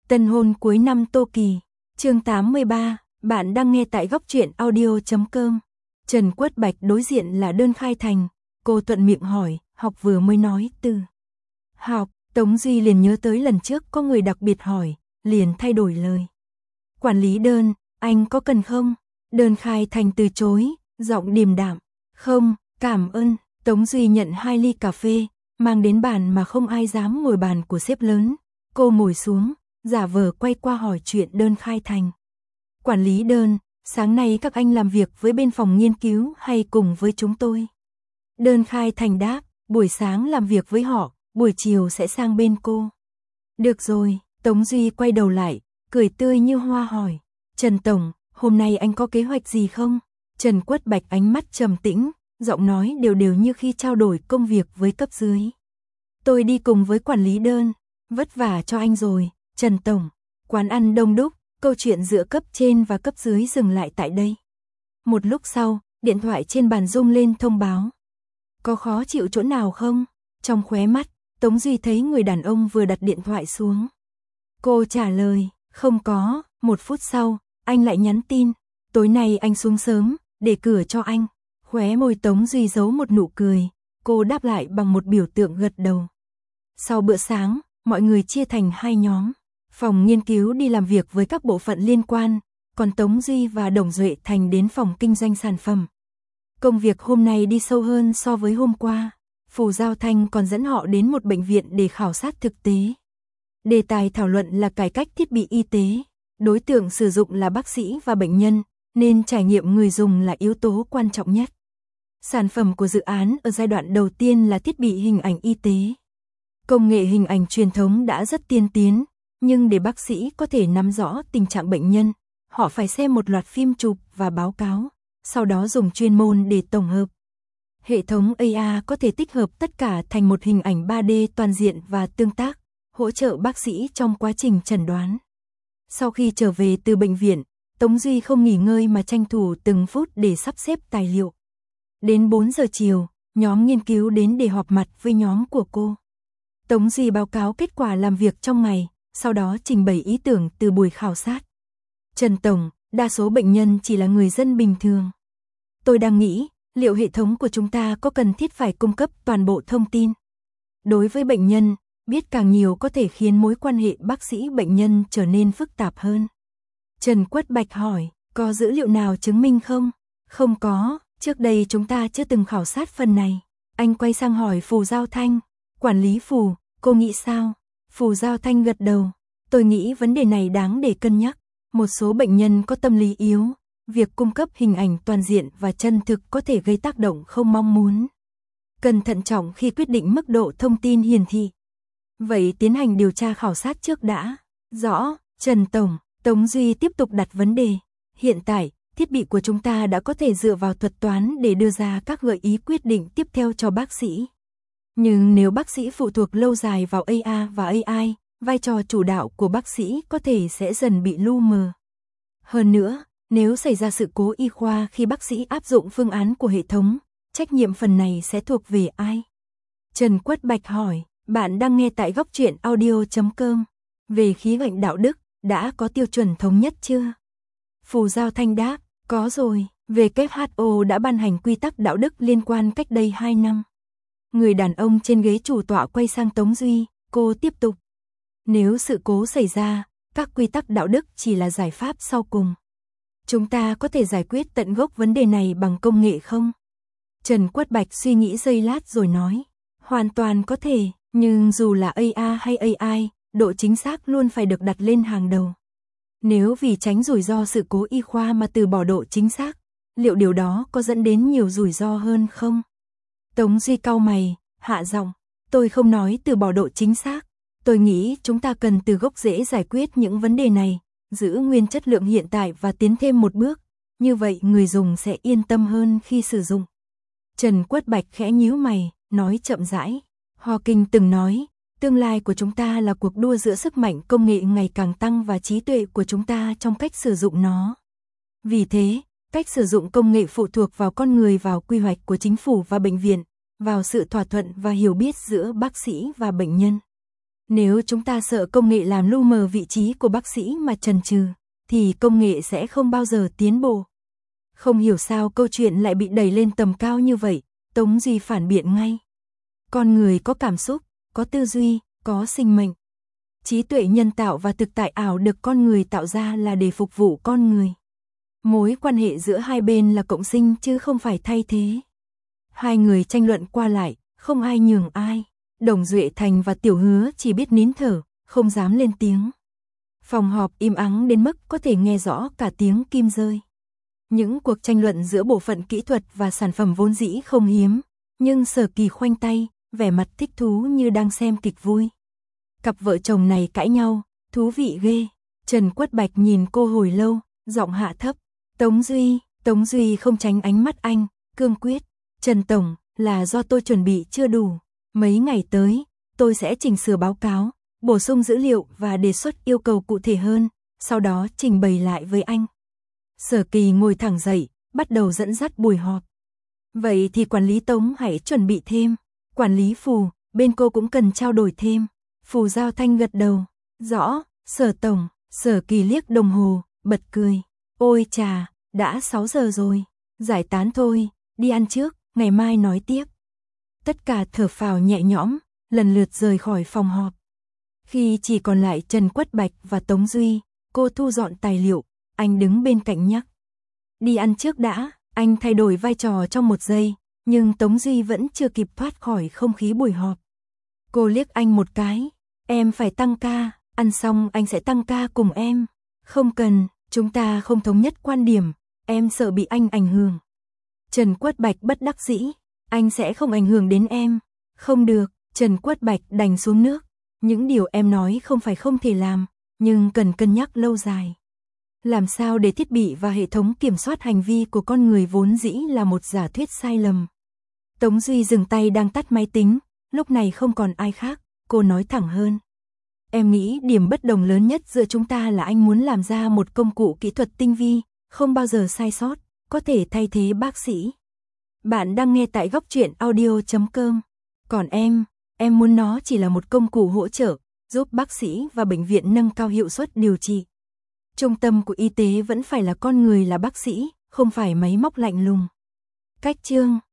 Tân hôn cuối năm Tô Kỳ, chương 83, bạn đang nghe tại góc truyện audio.com. Trần Quất Bạch đối diện là Đơn Khai Thành, cô thuận miệng hỏi, học vừa mới nói từ. Học, Tống Duy liền nhớ tới lần trước có người đặc biệt hỏi, liền thay đổi lời. Quản lý Đơn, anh có cần không? Đơn Khai Thành từ chối, giọng điềm đạm, không, cảm ơn. Tống Duy nhận 2 ly cà phê, mang đến bàn mà không ai dám ngồi bàn của sếp lớn. Cô ngồi xuống, giả vờ quay qua hỏi chuyện Đơn Khai Thành. Quản lý Đơn, sáng nay các anh làm việc với bên phòng nghiên cứu hay cùng với chúng tôi? Đơn Khai Thành đáp, buổi sáng làm việc với họ, buổi chiều sẽ sang bên cô. Được rồi, Tống Duy quay đầu lại, cười tươi như hoa hỏi. Trần Tổng, hôm nay anh có kế hoạch gì không? Trần Quất Bạch ánh mắt trầm tĩnh, giọng nói đều đều như khi trao đổi công việc với cấp dưới. Tôi đi cùng với quản lý Đơn, vất vả cho anh rồi, Trần Tổng. Quán ăn đông đúc, câu chuyện giữa cấp trên và cấp dưới dừng lại tại đây. Một lúc sau, điện thoại trên bàn rung lên thông báo. Có khó chịu chỗ nào không? Trong khóe mắt, Tống Duy thấy người đàn ông vừa đặt điện thoại xuống. Cô trả lời, không có. Một phút sau, anh lại nhắn tin. Tối nay anh xuống sớm, để cửa cho anh. Khóe môi Tống Duy giấu một nụ cười. Cô đáp lại bằng một biểu tượng gật đầu. Sau bữa sáng, mọi người chia thành 2 nhóm. Phòng nghiên cứu đi làm việc với các bộ phận liên quan, còn Tống Duy và Đồng Duệ Thành đến phòng kinh doanh sản phẩm. Công việc hôm nay đi sâu hơn so với hôm qua. Phù Giao Thanh còn dẫn họ đến một bệnh viện để khảo sát thực tế. Đề tài thảo luận là cải cách thiết bị y tế. Đối tượng sử dụng là bác sĩ và bệnh nhân, nên trải nghiệm người dùng là yếu tố quan trọng nhất. Sản phẩm của dự án ở giai đoạn đầu tiên là thiết bị hình ảnh y tế. Công nghệ hình ảnh truyền thống đã rất tiên tiến, nhưng để bác sĩ có thể nắm rõ tình trạng bệnh nhân, họ phải xem một loạt phim chụp và báo cáo, sau đó dùng chuyên môn để tổng hợp. Hệ thống AI có thể tích hợp tất cả thành một hình ảnh 3D toàn diện và tương tác, hỗ trợ bác sĩ trong quá trình chẩn đoán. Sau khi trở về từ bệnh viện, Tống Duy không nghỉ ngơi mà tranh thủ từng phút để sắp xếp tài liệu. Đến 4 giờ chiều, nhóm nghiên cứu đến để họp mặt với nhóm của cô. Tống Duy báo cáo kết quả làm việc trong ngày, sau đó trình bày ý tưởng từ buổi khảo sát. Trần Tổng, đa số bệnh nhân chỉ là người dân bình thường. Tôi đang nghĩ, liệu hệ thống của chúng ta có cần thiết phải cung cấp toàn bộ thông tin? Đối với bệnh nhân, biết càng nhiều có thể khiến mối quan hệ bác sĩ bệnh nhân trở nên phức tạp hơn. Trần Quất Bạch hỏi, có dữ liệu nào chứng minh không? Không có, trước đây chúng ta chưa từng khảo sát phần này. Anh quay sang hỏi Phù Giao Thanh, quản lý Phù, cô nghĩ sao? Phù Giao Thanh gật đầu, tôi nghĩ vấn đề này đáng để cân nhắc. Một số bệnh nhân có tâm lý yếu, việc cung cấp hình ảnh toàn diện và chân thực có thể gây tác động không mong muốn. Cần thận trọng khi quyết định mức độ thông tin hiển thị. Vậy tiến hành điều tra khảo sát trước đã. Rõ, Trần Tổng. Tống Duy tiếp tục đặt vấn đề. Hiện tại, thiết bị của chúng ta đã có thể dựa vào thuật toán để đưa ra các gợi ý quyết định tiếp theo cho bác sĩ. Nhưng nếu bác sĩ phụ thuộc lâu dài vào AI và AI, vai trò chủ đạo của bác sĩ có thể sẽ dần bị lu mờ. Hơn nữa, nếu xảy ra sự cố y khoa khi bác sĩ áp dụng phương án của hệ thống, trách nhiệm phần này sẽ thuộc về ai? Trần Quất Bạch hỏi, bạn đang nghe tại góc truyện audio.com. Về khía cạnh đạo đức, đã có tiêu chuẩn thống nhất chưa? Phù Giao Thanh đáp, có rồi, WHO đã ban hành quy tắc đạo đức liên quan cách đây 2 năm. Người đàn ông trên ghế chủ tọa quay sang Tống Duy, cô tiếp tục. Nếu sự cố xảy ra, các quy tắc đạo đức chỉ là giải pháp sau cùng. Chúng ta có thể giải quyết tận gốc vấn đề này bằng công nghệ không? Trần Quất Bạch suy nghĩ giây lát rồi nói, hoàn toàn có thể, nhưng dù là AI hay AI, độ chính xác luôn phải được đặt lên hàng đầu. Nếu vì tránh rủi ro sự cố y khoa mà từ bỏ độ chính xác, liệu điều đó có dẫn đến nhiều rủi ro hơn không? Tống Duy cau mày, hạ giọng, tôi không nói từ bỏ độ chính xác. Tôi nghĩ chúng ta cần từ gốc rễ giải quyết những vấn đề này, giữ nguyên chất lượng hiện tại và tiến thêm một bước. Như vậy người dùng sẽ yên tâm hơn khi sử dụng. Trần Quất Bạch khẽ nhíu mày, nói chậm rãi. Hawking từng nói, tương lai của chúng ta là cuộc đua giữa sức mạnh công nghệ ngày càng tăng và trí tuệ của chúng ta trong cách sử dụng nó. Vì thế, cách sử dụng công nghệ phụ thuộc vào con người, vào quy hoạch của chính phủ và bệnh viện, vào sự thỏa thuận và hiểu biết giữa bác sĩ và bệnh nhân. Nếu chúng ta sợ công nghệ làm lu mờ vị trí của bác sĩ mà chần chừ, thì công nghệ sẽ không bao giờ tiến bộ. Không hiểu sao câu chuyện lại bị đẩy lên tầm cao như vậy, Tống Duy phản biện ngay. Con người có cảm xúc, có tư duy, có sinh mệnh. Trí tuệ nhân tạo và thực tại ảo được con người tạo ra là để phục vụ con người. Mối quan hệ giữa hai bên là cộng sinh chứ không phải thay thế. Hai người tranh luận qua lại, không ai nhường ai. Đồng Duệ Thành và Tiểu Hứa chỉ biết nín thở, không dám lên tiếng. Phòng họp im ắng đến mức có thể nghe rõ cả tiếng kim rơi. Những cuộc tranh luận giữa bộ phận kỹ thuật và sản phẩm vốn dĩ không hiếm, nhưng Sở Kỳ khoanh tay, vẻ mặt thích thú như đang xem kịch vui. Cặp vợ chồng này cãi nhau, thú vị ghê. Trần Quất Bạch nhìn cô hồi lâu, giọng hạ thấp. Tống Duy không tránh ánh mắt anh, cương quyết. Trần Tổng, là do tôi chuẩn bị chưa đủ. Mấy ngày tới, tôi sẽ chỉnh sửa báo cáo, bổ sung dữ liệu và đề xuất yêu cầu cụ thể hơn, sau đó trình bày lại với anh. Sở Kỳ ngồi thẳng dậy, bắt đầu dẫn dắt buổi họp. Vậy thì quản lý Tống hãy chuẩn bị thêm. Quản lý Phù, bên cô cũng cần trao đổi thêm. Phù Giao Thanh gật đầu. Rõ, Sở Tổng. Sở Kỳ liếc đồng hồ, bật cười. Ôi chà, đã 6 giờ rồi. Giải tán thôi, đi ăn trước, ngày mai nói tiếp. Tất cả thở phào nhẹ nhõm, lần lượt rời khỏi phòng họp. Khi chỉ còn lại Trần Quất Bạch và Tống Duy, cô thu dọn tài liệu, anh đứng bên cạnh nhắc. Đi ăn trước đã, anh thay đổi vai trò trong một giây, nhưng Tống Duy vẫn chưa kịp thoát khỏi không khí buổi họp. Cô liếc anh một cái, em phải tăng ca, ăn xong anh sẽ tăng ca cùng em. Không cần, chúng ta không thống nhất quan điểm, em sợ bị anh ảnh hưởng. Trần Quất Bạch bất đắc dĩ, anh sẽ không ảnh hưởng đến em. Không được, Trần Quất Bạch đành xuống nước. Những điều em nói không phải không thể làm, nhưng cần cân nhắc lâu dài. Làm sao để thiết bị và hệ thống kiểm soát hành vi của con người vốn dĩ là một giả thuyết sai lầm. Tống Duy dừng tay đang tắt máy tính, lúc này không còn ai khác, cô nói thẳng hơn. Em nghĩ điểm bất đồng lớn nhất giữa chúng ta là anh muốn làm ra một công cụ kỹ thuật tinh vi, không bao giờ sai sót, có thể thay thế bác sĩ. Bạn đang nghe tại Góc Truyện Audio.com. Còn em muốn nó chỉ là một công cụ hỗ trợ, giúp bác sĩ và bệnh viện nâng cao hiệu suất điều trị. Trung tâm của y tế vẫn phải là con người là bác sĩ, không phải máy móc lạnh lùng. Cách chương